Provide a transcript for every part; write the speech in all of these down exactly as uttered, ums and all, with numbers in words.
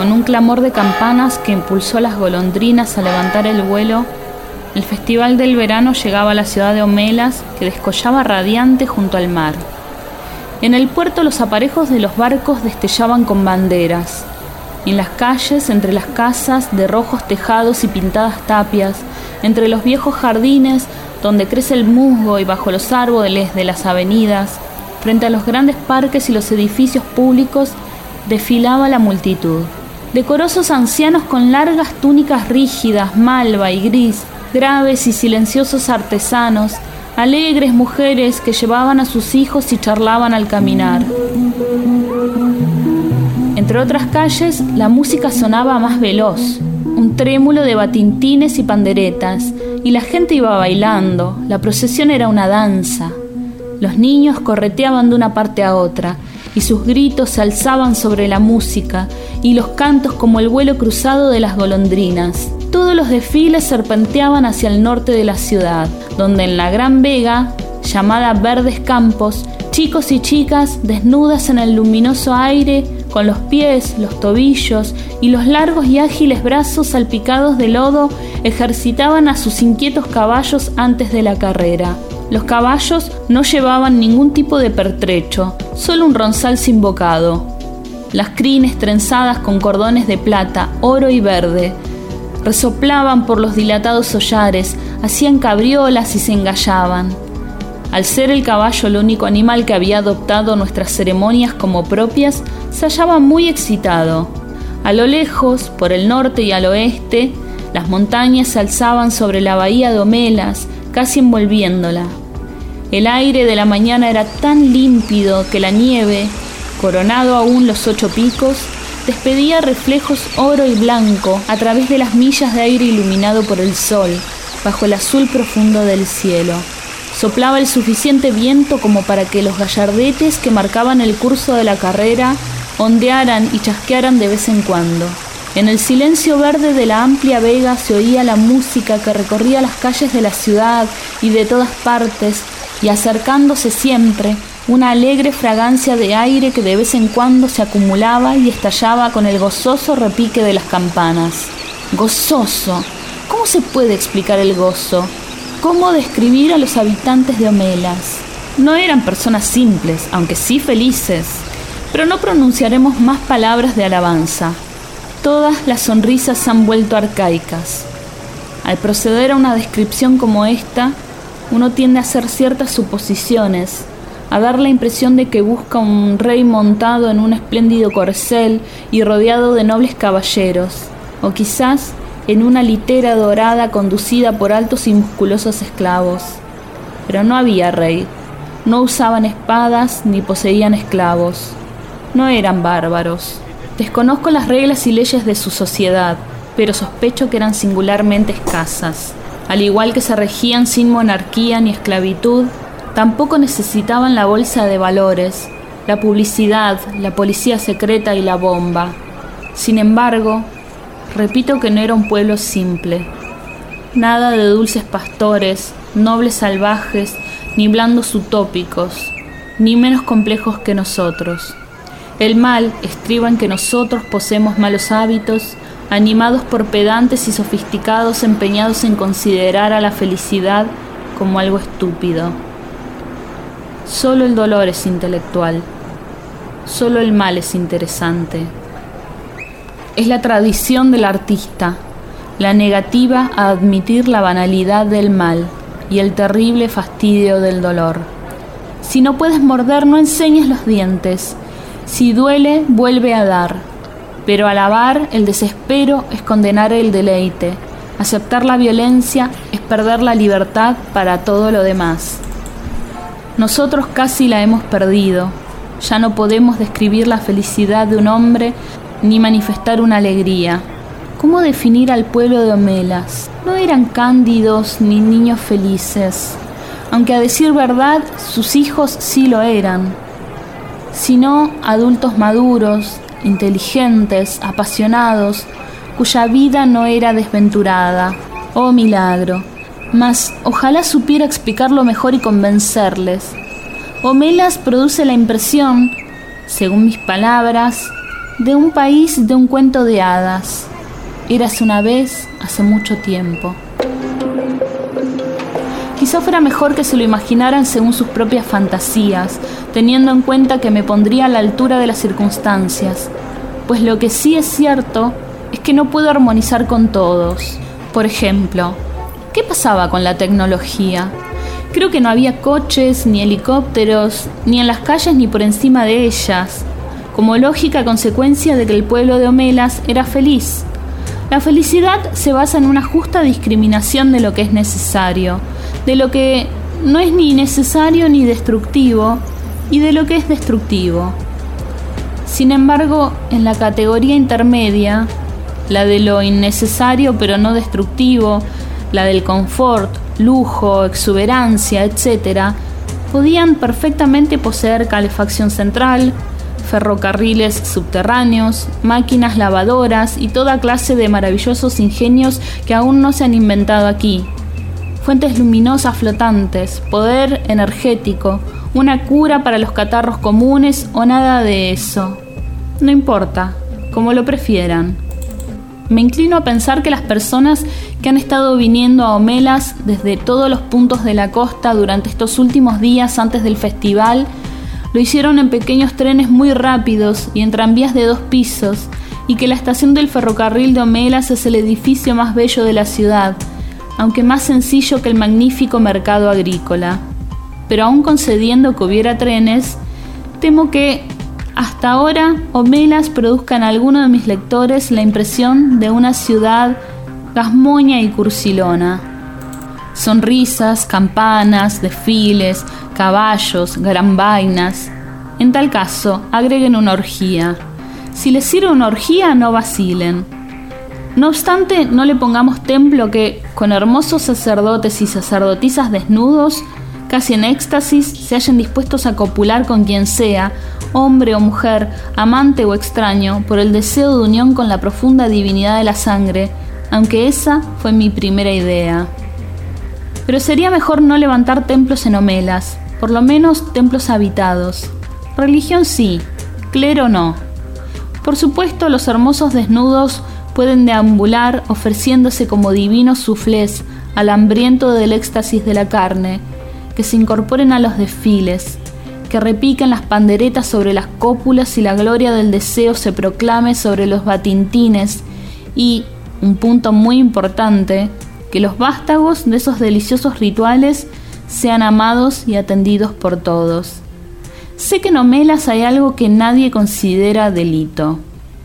con un clamor de campanas que impulsó a las golondrinas a levantar el vuelo, el festival del verano llegaba a la ciudad de Homelas, que descollaba radiante junto al mar. En el puerto los aparejos de los barcos destellaban con banderas. En las calles, entre las casas de rojos tejados y pintadas tapias, entre los viejos jardines donde crece el musgo y bajo los árboles de las avenidas, frente a los grandes parques y los edificios públicos, desfilaba la multitud. Decorosos ancianos con largas túnicas rígidas, malva y gris, graves y silenciosos artesanos, alegres mujeres que llevaban a sus hijos y charlaban al caminar. Entre otras calles, la música sonaba más veloz, un trémulo de batintines y panderetas, y la gente iba bailando. La procesión era una danza. Los niños correteaban de una parte a otra, y sus gritos se alzaban sobre la música, y los cantos como el vuelo cruzado de las golondrinas. Todos los desfiles serpenteaban hacia el norte de la ciudad, donde en la Gran Vega, llamada Verdes Campos, chicos y chicas desnudas en el luminoso aire, con los pies, los tobillos y los largos y ágiles brazos salpicados de lodo, ejercitaban a sus inquietos caballos antes de la carrera. Los caballos no llevaban ningún tipo de pertrecho, solo un ronzal sin bocado. Las crines trenzadas con cordones de plata, oro y verde, resoplaban por los dilatados hollares, hacían cabriolas y se engallaban. Al ser el caballo el único animal que había adoptado nuestras ceremonias como propias, se hallaba muy excitado. A lo lejos, por el norte y al oeste, las montañas se alzaban sobre la bahía de Homelas, casi envolviéndola. El aire de la mañana era tan límpido que la nieve, coronado aún los ocho picos, despedía reflejos oro y blanco a través de las millas de aire iluminado por el sol, bajo el azul profundo del cielo. Soplaba el suficiente viento como para que los gallardetes que marcaban el curso de la carrera ondearan y chasquearan de vez en cuando. En el silencio verde de la amplia vega se oía la música que recorría las calles de la ciudad y de todas partes, y acercándose siempre, una alegre fragancia de aire que de vez en cuando se acumulaba y estallaba con el gozoso repique de las campanas. Gozoso. ¿Cómo se puede explicar el gozo? ¿Cómo describir a los habitantes de Homelas? No eran personas simples, aunque sí felices, pero no pronunciaremos más palabras de alabanza. Todas las sonrisas se han vuelto arcaicas. Al proceder a una descripción como esta, uno tiende a hacer ciertas suposiciones, a dar la impresión de que busca un rey montado en un espléndido corcel y rodeado de nobles caballeros, o quizás en una litera dorada conducida por altos y musculosos esclavos. Pero no había rey, no usaban espadas ni poseían esclavos, no eran bárbaros. Desconozco las reglas y leyes de su sociedad, pero sospecho que eran singularmente escasas. Al igual que se regían sin monarquía ni esclavitud, tampoco necesitaban la bolsa de valores, la publicidad, la policía secreta y la bomba. Sin embargo, repito que no era un pueblo simple. Nada de dulces pastores, nobles salvajes, ni blandos utópicos, ni menos complejos que nosotros. El mal estriba en que nosotros poseemos malos hábitos, animados por pedantes y sofisticados empeñados en considerar a la felicidad como algo estúpido. Solo el dolor es intelectual, solo el mal es interesante. Es la tradición del artista, la negativa a admitir la banalidad del mal y el terrible fastidio del dolor. Si no puedes morder, no enseñes los dientes. Si duele, vuelve a dar. Pero alabar el desespero es condenar el deleite. Aceptar la violencia es perder la libertad para todo lo demás. Nosotros casi la hemos perdido. Ya no podemos describir la felicidad de un hombre ni manifestar una alegría. ¿Cómo definir al pueblo de Homelas? No eran cándidos ni niños felices, aunque a decir verdad sus hijos sí lo eran, sino adultos maduros, inteligentes, apasionados, cuya vida no era desventurada. Oh milagro, mas ojalá supiera explicarlo mejor y convencerles. Homelas produce la impresión, según mis palabras, de un país de un cuento de hadas. Érase una vez, hace mucho tiempo. Quizá fuera mejor que se lo imaginaran según sus propias fantasías, teniendo en cuenta que me pondría a la altura de las circunstancias, pues lo que sí es cierto es que no puedo armonizar con todos. Por ejemplo, ¿qué pasaba con la tecnología? Creo que no había coches, ni helicópteros, ni en las calles ni por encima de ellas, como lógica consecuencia de que el pueblo de Homelas era feliz. La felicidad se basa en una justa discriminación de lo que es necesario, de lo que no es ni necesario ni destructivo, y de lo que es destructivo. Sin embargo, en la categoría intermedia, la de lo innecesario pero no destructivo, la del confort, lujo, exuberancia, etcétera, podían perfectamente poseer calefacción central, ferrocarriles subterráneos, máquinas lavadoras y toda clase de maravillosos ingenios que aún no se han inventado aquí. Fuentes luminosas flotantes, poder energético, una cura para los catarros comunes o nada de eso. No importa, como lo prefieran. Me inclino a pensar que las personas que han estado viniendo a Homelas desde todos los puntos de la costa durante estos últimos días antes del festival lo hicieron en pequeños trenes muy rápidos y en tranvías de dos pisos, y que la estación del ferrocarril de Homelas es el edificio más bello de la ciudad, aunque más sencillo que el magnífico mercado agrícola. Pero aún concediendo que hubiera trenes, temo que hasta ahora Homelas produzca en alguno de mis lectores la impresión de una ciudad gazmoña y cursilona. Sonrisas, campanas, desfiles, caballos, gran vainas. En tal caso, agreguen una orgía. Si les sirve una orgía, no vacilen. No obstante, no le pongamos templo que, con hermosos sacerdotes y sacerdotisas desnudos, casi en éxtasis, se hallen dispuestos a copular con quien sea, hombre o mujer, amante o extraño, por el deseo de unión con la profunda divinidad de la sangre, aunque esa fue mi primera idea. Pero sería mejor no levantar templos en Homelas, por lo menos templos habitados. Religión sí, clero no. Por supuesto, los hermosos desnudos pueden deambular ofreciéndose como divinos suflés al hambriento del éxtasis de la carne, que se incorporen a los desfiles, que repiquen las panderetas sobre las cópulas y la gloria del deseo se proclame sobre los batintines y, un punto muy importante, que los vástagos de esos deliciosos rituales sean amados y atendidos por todos. Sé que en Homelas hay algo que nadie considera delito.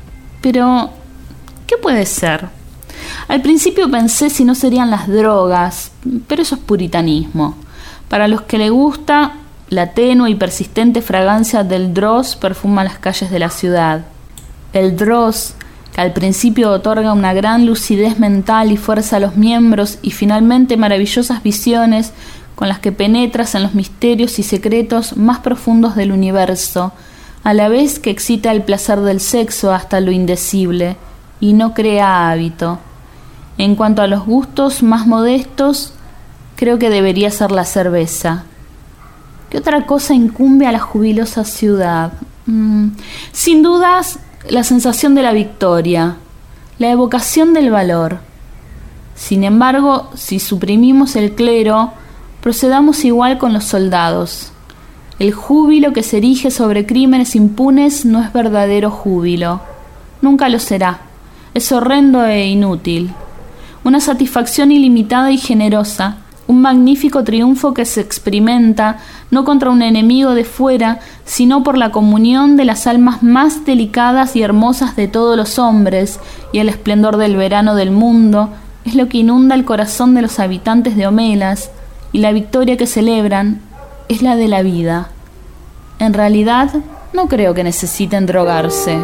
Pero, ¿qué puede ser? Al principio pensé si no serían las drogas, pero eso es puritanismo. Para los que le gusta, la tenue y persistente fragancia del dross perfuma las calles de la ciudad. El dross, que al principio otorga una gran lucidez mental y fuerza a los miembros y finalmente maravillosas visiones con las que penetras en los misterios y secretos más profundos del universo, a la vez que excita el placer del sexo hasta lo indecible y no crea hábito. En cuanto a los gustos más modestos, creo que debería ser la cerveza. ¿Qué otra cosa incumbe a la jubilosa ciudad? Mm, sin dudas, la sensación de la victoria, la evocación del valor. Sin embargo, si suprimimos el clero, procedamos igual con los soldados. El júbilo que se erige sobre crímenes impunes no es verdadero júbilo. Nunca lo será. Es horrendo e inútil. Una satisfacción ilimitada y generosa, un magnífico triunfo que se experimenta no contra un enemigo de fuera, sino por la comunión de las almas más delicadas y hermosas de todos los hombres y el esplendor del verano del mundo, es lo que inunda el corazón de los habitantes de Homelas, y la victoria que celebran es la de la vida. En realidad, no creo que necesiten drogarse.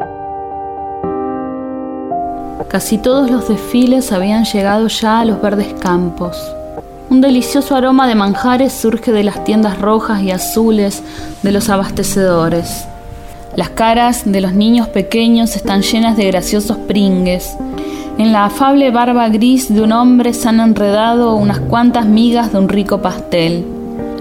Casi todos los desfiles habían llegado ya a los verdes campos. Un delicioso aroma de manjares surge de las tiendas rojas y azules de los abastecedores. Las caras de los niños pequeños están llenas de graciosos pringues. En la afable barba gris de un hombre se han enredado unas cuantas migas de un rico pastel.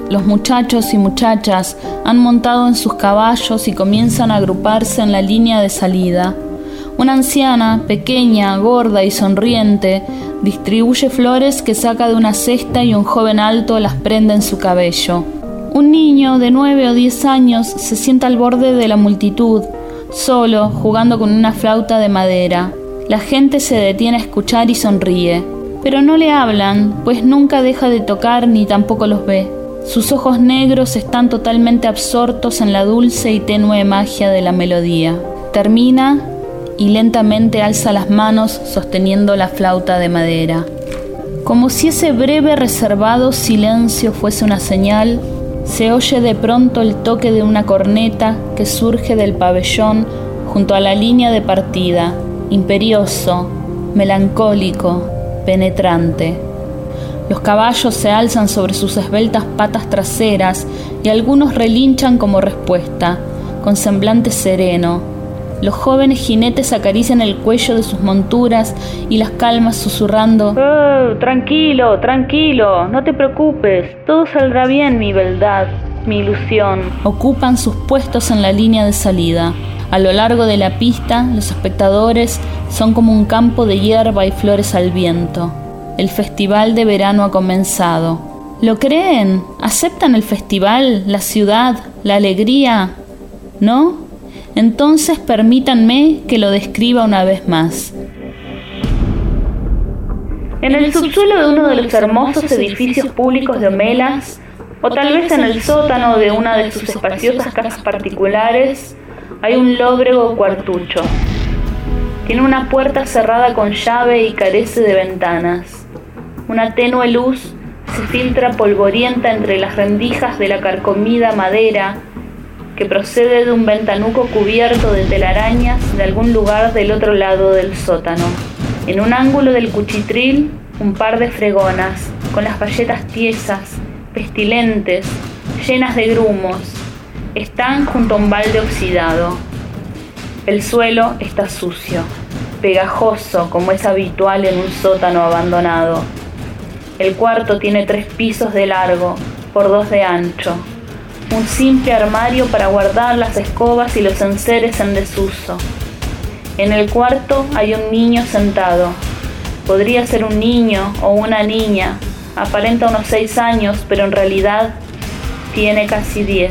Los muchachos y muchachas han montado en sus caballos y comienzan a agruparse en la línea de salida. Una anciana, pequeña, gorda y sonriente, distribuye flores que saca de una cesta y un joven alto las prende en su cabello. Un niño de nueve o diez años se sienta al borde de la multitud, solo, jugando con una flauta de madera. La gente se detiene a escuchar y sonríe, pero no le hablan, pues nunca deja de tocar ni tampoco los ve. Sus ojos negros están totalmente absortos en la dulce y tenue magia de la melodía. Termina y lentamente alza las manos sosteniendo la flauta de madera. Como si ese breve reservado silencio fuese una señal, se oye de pronto el toque de una corneta que surge del pabellón junto a la línea de partida, imperioso, melancólico, penetrante. Los caballos se alzan sobre sus esbeltas patas traseras y algunos relinchan como respuesta, con semblante sereno. Los jóvenes jinetes acarician el cuello de sus monturas y las calman susurrando: «Oh, tranquilo, tranquilo, no te preocupes, todo saldrá bien, mi beldad, mi ilusión». Ocupan sus puestos en la línea de salida. A lo largo de la pista, los espectadores son como un campo de hierba y flores al viento. El festival de verano ha comenzado. ¿Lo creen? ¿Aceptan el festival, la ciudad, la alegría? ¿No? Entonces permítanme que lo describa una vez más. En el subsuelo de uno de los hermosos edificios públicos de Homelas, o tal vez en el sótano de una de sus espaciosas casas particulares, hay un lóbrego cuartucho. Tiene una puerta cerrada con llave y carece de ventanas. Una tenue luz se filtra polvorienta entre las rendijas de la carcomida madera que procede de un ventanuco cubierto de telarañas de algún lugar del otro lado del sótano. En un ángulo del cuchitril, un par de fregonas, con las bayetas tiesas, pestilentes, llenas de grumos, están junto a un balde oxidado. El suelo está sucio, pegajoso como es habitual en un sótano abandonado. El cuarto tiene tres pisos de largo por dos de ancho. Un simple armario para guardar las escobas y los enseres en desuso. En el cuarto hay un niño sentado. Podría ser un niño o una niña. Aparenta unos seis años, pero en realidad tiene casi diez.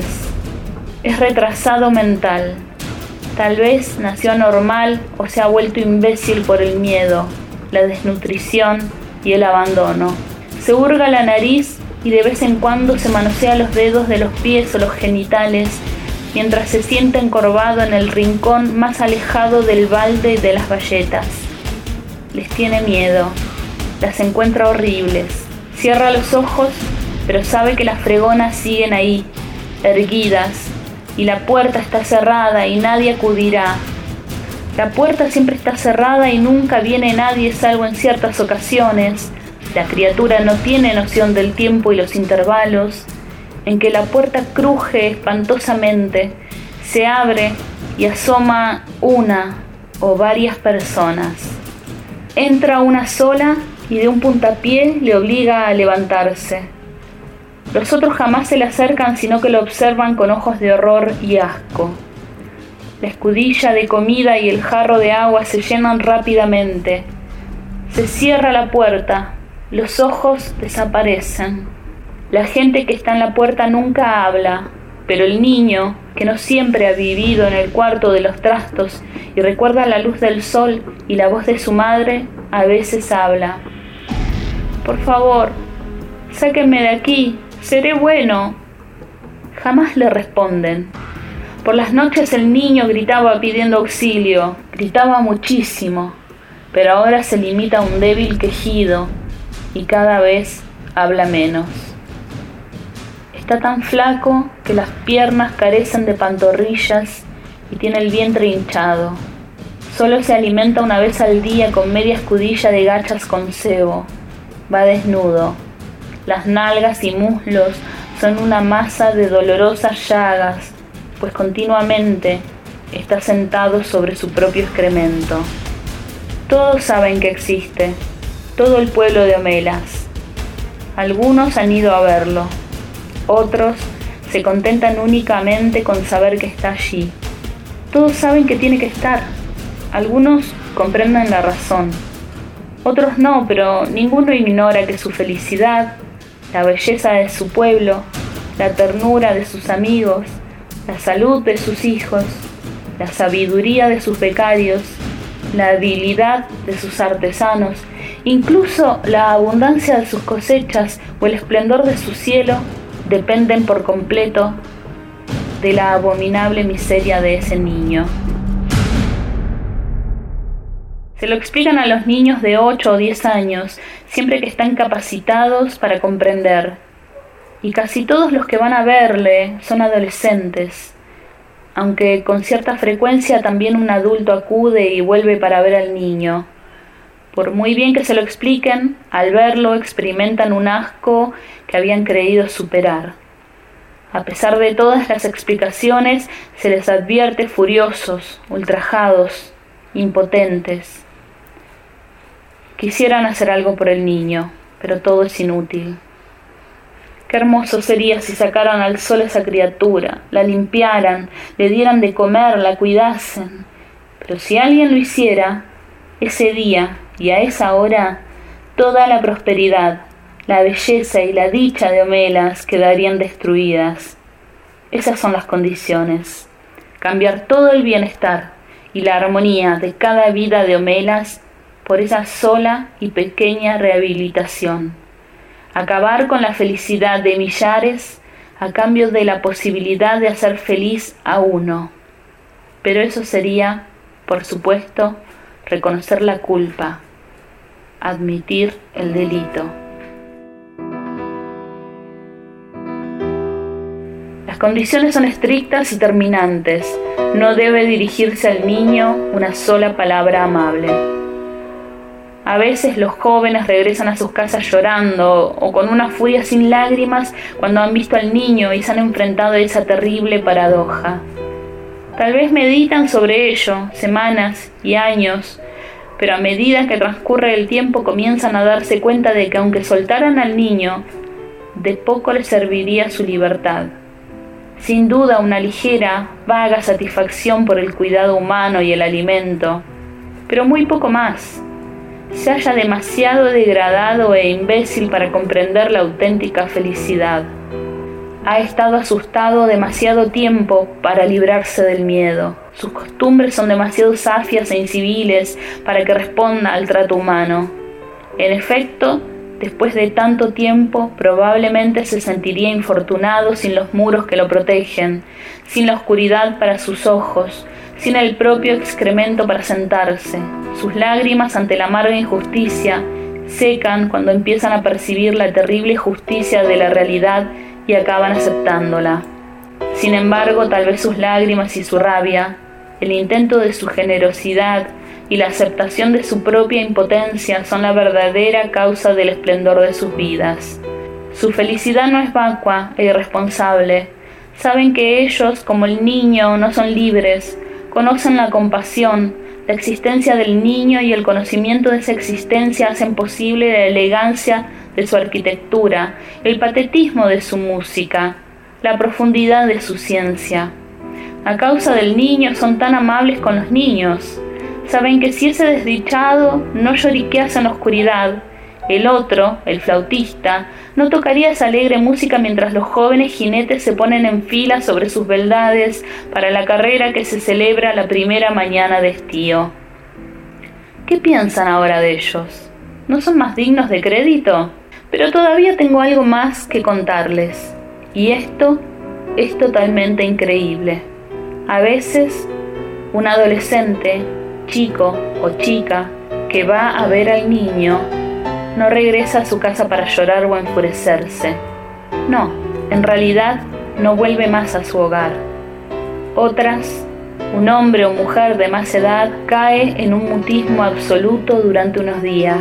Es retrasado mental. Tal vez nació anormal o se ha vuelto imbécil por el miedo, la desnutrición y el abandono. Se hurga la nariz y de vez en cuando se manosea los dedos de los pies o los genitales mientras se sienta encorvado en el rincón más alejado del balde y de las bayetas. Les tiene miedo, las encuentra horribles. Cierra los ojos, pero sabe que las fregonas siguen ahí, erguidas, y la puerta está cerrada y nadie acudirá. La puerta siempre está cerrada y nunca viene nadie salvo en ciertas ocasiones. La criatura no tiene noción del tiempo y los intervalos en que la puerta cruje espantosamente, se abre y asoma una o varias personas. Entra una sola y de un puntapié le obliga a levantarse. Los otros jamás se le acercan, sino que lo observan con ojos de horror y asco. La escudilla de comida y el jarro de agua se llenan rápidamente. Se cierra la puerta. Los ojos desaparecen. La gente que está en la puerta nunca habla, pero el niño, que no siempre ha vivido en el cuarto de los trastos y recuerda la luz del sol y la voz de su madre, a veces habla. «Por favor, sáquenme de aquí, seré bueno». Jamás le responden. Por las noches el niño gritaba pidiendo auxilio, gritaba muchísimo, pero ahora se limita a un débil quejido y cada vez habla menos. Está tan flaco que las piernas carecen de pantorrillas y tiene el vientre hinchado. Solo se alimenta una vez al día con media escudilla de gachas con cebo. Va desnudo. Las nalgas y muslos son una masa de dolorosas llagas, pues continuamente está sentado sobre su propio excremento. Todos saben que existe, todo el pueblo de Homelas. Algunos han ido a verlo. Otros se contentan únicamente con saber que está allí. Todos saben que tiene que estar. Algunos comprenden la razón. Otros no, pero ninguno ignora que su felicidad, la belleza de su pueblo, la ternura de sus amigos, la salud de sus hijos, la sabiduría de sus becarios, la habilidad de sus artesanos, incluso la abundancia de sus cosechas o el esplendor de su cielo, dependen por completo de la abominable miseria de ese niño. Se lo explican a los niños de ocho o diez años, siempre que están capacitados para comprender. Y casi todos los que van a verle son adolescentes, aunque con cierta frecuencia también un adulto acude y vuelve para ver al niño. Por muy bien que se lo expliquen, al verlo experimentan un asco que habían creído superar. A pesar de todas las explicaciones, se les advierte furiosos, ultrajados, impotentes. Quisieran hacer algo por el niño, pero todo es inútil. Qué hermoso sería si sacaran al sol a esa criatura, la limpiaran, le dieran de comer, la cuidasen. Pero si alguien lo hiciera, ese día y a esa hora, toda la prosperidad, la belleza y la dicha de Homelas quedarían destruidas. Esas son las condiciones. Cambiar todo el bienestar y la armonía de cada vida de Homelas por esa sola y pequeña rehabilitación. Acabar con la felicidad de millares a cambio de la posibilidad de hacer feliz a uno. Pero eso sería, por supuesto, reconocer la culpa, admitir el delito. Las condiciones son estrictas y terminantes. No debe dirigirse al niño una sola palabra amable. A veces los jóvenes regresan a sus casas llorando o con una furia sin lágrimas cuando han visto al niño y se han enfrentado a esa terrible paradoja. Tal vez meditan sobre ello semanas y años, pero a medida que transcurre el tiempo comienzan a darse cuenta de que aunque soltaran al niño, de poco les serviría su libertad. Sin duda una ligera, vaga satisfacción por el cuidado humano y el alimento, pero muy poco más. Se halla demasiado degradado e imbécil para comprender la auténtica felicidad. Ha estado asustado demasiado tiempo para librarse del miedo. Sus costumbres son demasiado safias e inciviles para que responda al trato humano. En efecto, después de tanto tiempo, probablemente se sentiría infortunado sin los muros que lo protegen, sin la oscuridad para sus ojos, sin el propio excremento para sentarse. Sus lágrimas ante la amarga injusticia secan cuando empiezan a percibir la terrible justicia de la realidad y acaban aceptándola. Sin embargo, tal vez sus lágrimas y su rabia, el intento de su generosidad y la aceptación de su propia impotencia son la verdadera causa del esplendor de sus vidas. Su felicidad no es vacua e irresponsable. Saben que ellos, como el niño, no son libres. Conocen la compasión, la existencia del niño y el conocimiento de esa existencia hacen posible la elegancia de su arquitectura, el patetismo de su música, la profundidad de su ciencia. A causa del niño son tan amables con los niños. Saben que si ese desdichado no lloriquease en la oscuridad, el otro, el flautista, no tocaría esa alegre música mientras los jóvenes jinetes se ponen en fila sobre sus beldades para la carrera que se celebra la primera mañana de estío. ¿Qué piensan ahora de ellos? ¿No son más dignos de crédito? Pero todavía tengo algo más que contarles, y esto es totalmente increíble. A veces, un adolescente, chico o chica, que va a ver al niño, no regresa a su casa para llorar o enfurecerse. No, en realidad no vuelve más a su hogar. Otras, un hombre o mujer de más edad, cae en un mutismo absoluto durante unos días.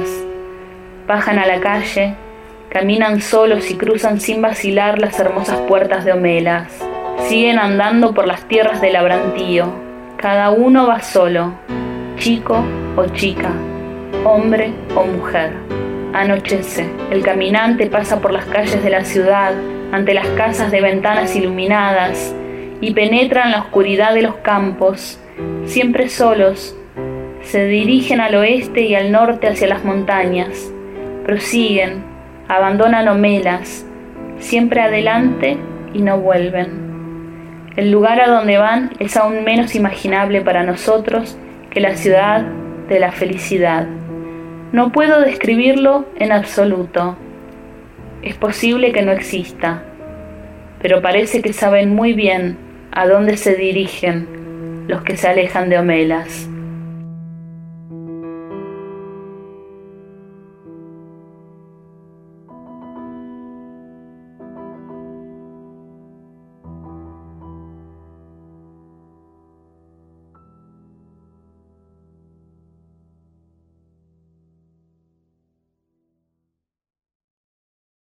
Bajan a la calle, caminan solos y cruzan sin vacilar las hermosas puertas de Homelas. Siguen andando por las tierras del Labrantío. Cada uno va solo, chico o chica, hombre o mujer. Anochece, el caminante pasa por las calles de la ciudad, ante las casas de ventanas iluminadas y penetran la oscuridad de los campos, siempre solos, se dirigen al oeste y al norte hacia las montañas, prosiguen, abandonan Homelas, siempre adelante y no vuelven. El lugar a donde van es aún menos imaginable para nosotros que la ciudad de la felicidad. No puedo describirlo en absoluto. Es posible que no exista, pero parece que saben muy bien a dónde se dirigen los que se alejan de Homelas.